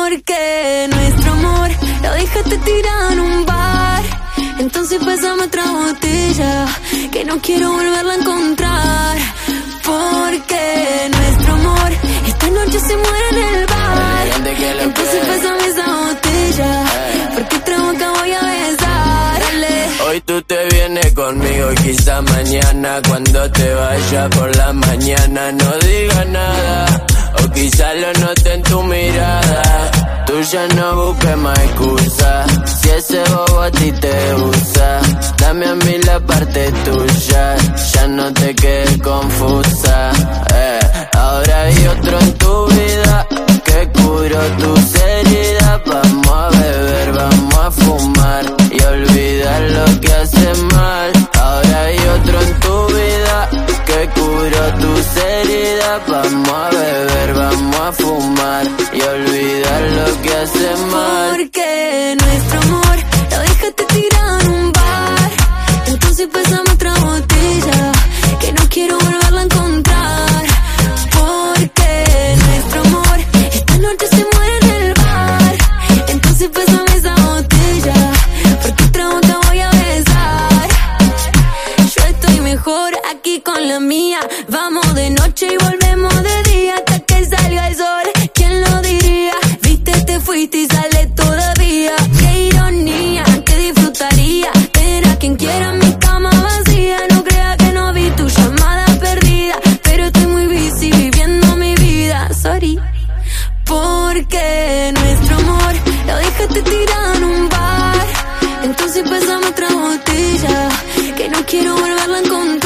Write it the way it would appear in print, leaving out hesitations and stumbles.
Porque nuestro amor lo dejaste tirado en un bar. Entonces pásame otra botella, que no quiero volverla a encontrar. Porque nuestro amor esta noche se muere en el bar. Entonces pásame esa botella, porque otra boca voy a besar. Hoy tú te vienes conmigo y quizá mañana cuando te vayas por la mañana no digas nada, o quizá lo note en tu mirada. Tú ya no busques más excusa, si ese bobo a ti te usa. Dame a mí la parte tuya, ya no te quedes confusa. Ahora hay otro en tu vida que curó tus heridas. Vamos a beber, vamos a fumar y olvidar lo que hace mal. Ahora hay otro en tu vida que curó tus heridas. Vamos a beber, vamos a fumar y olvidar lo que hace mal. Porque nuestro amor lo dejaste tirado en un bar. Entonces pásame otra botella, que no quiero volverla a encontrar. Porque nuestro amor esta noche se muere en el bar. Entonces pásame esa botella, porque otra boca voy a besar. Yo estoy mejor aquí con la mía. Vamos de noche y volvemos de día hasta que salga el sol. ¿Quién lo diría? Viste, te fuiste y sale todavía. Qué ironía, que disfrutaría ver a quien quiera mi cama vacía. No crea que no vi tu llamada perdida, pero estoy muy busy viviendo mi vida. Sorry. Porque nuestro amor lo dejaste tirado en un bar. Entonces pásame otra botella, que no quiero volverla a encontrar.